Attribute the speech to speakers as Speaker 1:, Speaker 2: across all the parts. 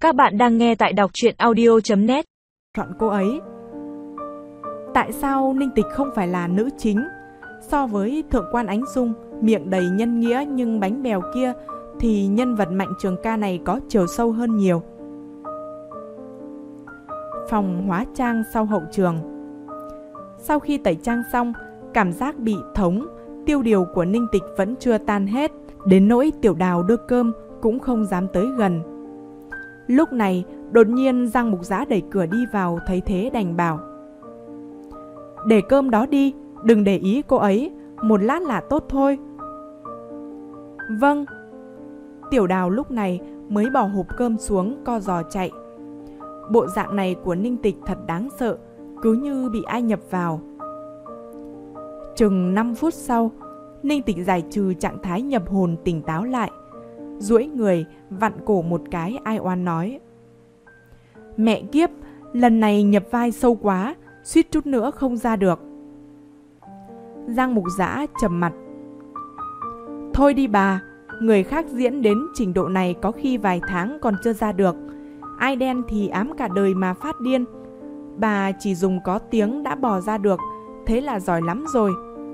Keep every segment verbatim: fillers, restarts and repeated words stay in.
Speaker 1: Các bạn đang nghe tại đọc truyện audio chấm net.
Speaker 2: Chọn cô ấy. Tại sao Ninh Tịch không phải là nữ chính? So với Thượng quan Ánh Dung, miệng đầy nhân nghĩa nhưng bánh bèo kia, thì nhân vật Mạnh Trường Ca này có chiều sâu hơn nhiều. Phòng hóa trang sau hậu trường. Sau khi tẩy trang xong, cảm giác bị thống, tiêu điều của Ninh Tịch vẫn chưa tan hết, đến nỗi Tiểu Đào đưa cơm cũng không dám tới gần. Lúc này, đột nhiên Giang Mục Giã đẩy cửa đi vào, thấy thế đành bảo: để cơm đó đi, đừng để ý cô ấy, một lát là tốt thôi. Vâng. Tiểu Đào lúc này mới bỏ hộp cơm xuống, co giò chạy. Bộ dạng này của Ninh Tịch thật đáng sợ, cứ như bị ai nhập vào. Chừng năm phút sau, Ninh Tịch giải trừ trạng thái nhập hồn, tỉnh táo lại, duỗi người vặn cổ một cái, ai oán nói: mẹ kiếp, lần này nhập vai sâu quá, suýt chút nữa không ra được. Giang Mục Giã trầm mặt: thôi đi bà, người khác diễn đến trình độ này có khi vài tháng còn chưa ra được, ai đen thì ám cả đời mà phát điên. Bà chỉ dùng có tiếng đã bò ra được, thế là giỏi lắm rồi.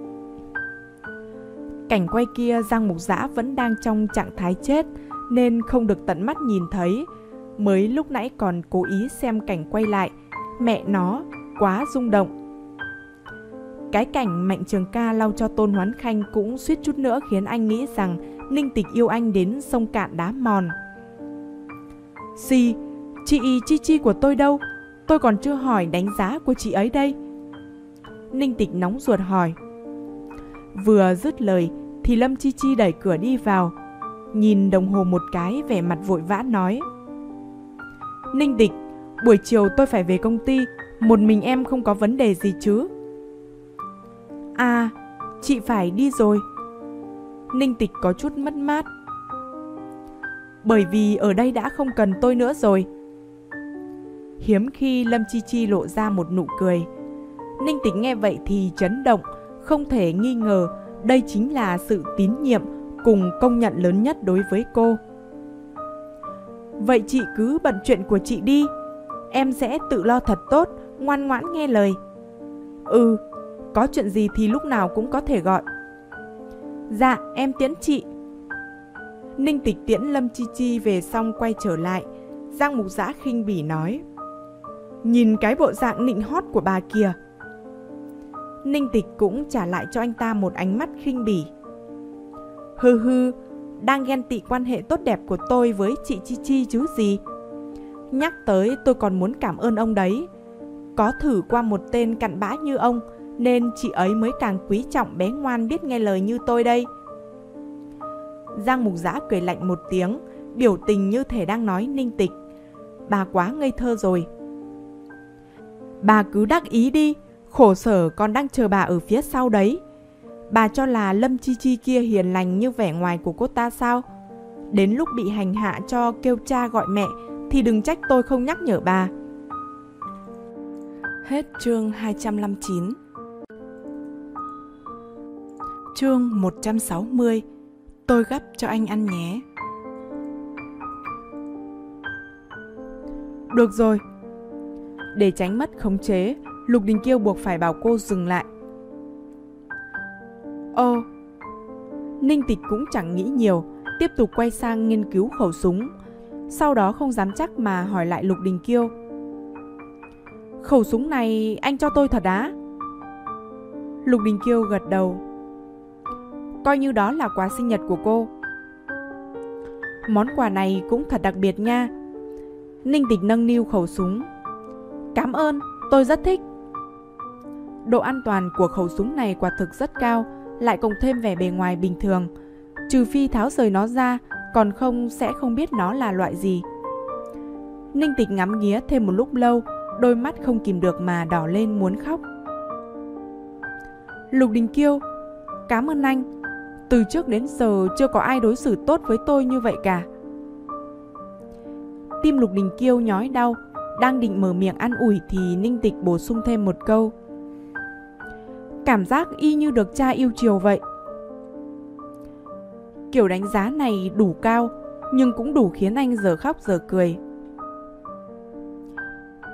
Speaker 2: Cảnh quay kia Giang Mục Giã vẫn đang trong trạng thái chết nên không được tận mắt nhìn thấy. Mới lúc nãy còn cố ý xem cảnh quay lại, mẹ nó, quá rung động. Cái cảnh Mạnh Trường Ca lau cho Tôn Hoán Khanh cũng suýt chút nữa khiến anh nghĩ rằng Ninh Tịch yêu anh đến sông cạn đá mòn. Xì, chị Chi Chi của tôi đâu? Tôi còn chưa hỏi đánh giá của chị ấy đây. Ninh Tịch nóng ruột hỏi. Vừa dứt lời thì Lâm Chi Chi đẩy cửa đi vào, nhìn đồng hồ một cái, vẻ mặt vội vã nói: Ninh Tịch, buổi chiều tôi phải về công ty, một mình em không có vấn đề gì chứ? À, chị phải đi rồi. Ninh Tịch có chút mất mát. Bởi vì ở đây đã không cần tôi nữa rồi. Hiếm khi Lâm Chi Chi lộ ra một nụ cười. Ninh Tịch nghe vậy thì chấn động, không thể nghi ngờ đây chính là sự tín nhiệm cùng công nhận lớn nhất đối với cô. Vậy chị cứ bận chuyện của chị đi, em sẽ tự lo thật tốt, ngoan ngoãn nghe lời. Ừ, có chuyện gì thì lúc nào cũng có thể gọi. Dạ, em tiễn chị. Ninh Tịch tiễn Lâm Chi Chi về xong quay trở lại. Giang Mục Giã khinh bỉ nói: nhìn cái bộ dạng nịnh hót của bà kìa. Ninh Tịch cũng trả lại cho anh ta một ánh mắt khinh bỉ. Hừ hừ, đang ghen tị quan hệ tốt đẹp của tôi với chị Chi Chi chứ gì. Nhắc tới tôi còn muốn cảm ơn ông đấy. Có thử qua một tên cặn bã như ông nên chị ấy mới càng quý trọng bé ngoan biết nghe lời như tôi đây. Giang Mục Giã cười lạnh một tiếng, biểu tình như thể đang nói Ninh Tịch: bà quá ngây thơ rồi. Bà cứ đắc ý đi, khổ sở còn đang chờ bà ở phía sau đấy. Bà cho là Lâm Chi Chi kia hiền lành như vẻ ngoài của cô ta sao? Đến lúc bị hành hạ cho kêu cha gọi mẹ thì đừng trách tôi không nhắc nhở bà. Hết chương hai trăm lăm mươi chín. Chương một trăm sáu mươi. Tôi gấp cho anh ăn nhé. Được rồi. Để tránh mất khống chế, Lục Đình Kiêu buộc phải bảo cô dừng lại. Ồ. Ninh Tịch cũng chẳng nghĩ nhiều, tiếp tục quay sang nghiên cứu khẩu súng. Sau đó không dám chắc mà hỏi lại Lục Đình Kiêu: khẩu súng này anh cho tôi thật á? Lục Đình Kiêu gật đầu. Coi như đó là quà sinh nhật của cô. Món quà này cũng thật đặc biệt nha. Ninh Tịch nâng niu khẩu súng. Cảm ơn, tôi rất thích. Độ an toàn của khẩu súng này quả thực rất cao, lại cộng thêm vẻ bề ngoài bình thường. Trừ phi tháo rời nó ra, còn không sẽ không biết nó là loại gì. Ninh Tịch ngắm nghía thêm một lúc lâu, đôi mắt không kìm được mà đỏ lên muốn khóc. Lục Đình Kiêu, cảm ơn anh. Từ trước đến giờ chưa có ai đối xử tốt với tôi như vậy cả. Tim Lục Đình Kiêu nhói đau, đang định mở miệng an ủi thì Ninh Tịch bổ sung thêm một câu: cảm giác y như được cha yêu chiều vậy. Kiểu đánh giá này đủ cao, nhưng cũng đủ khiến anh giờ khóc giờ cười.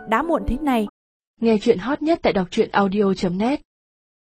Speaker 2: đã muộn thế này.
Speaker 3: Nghe chuyện hot nhất tại đọc truyện audio chấm net.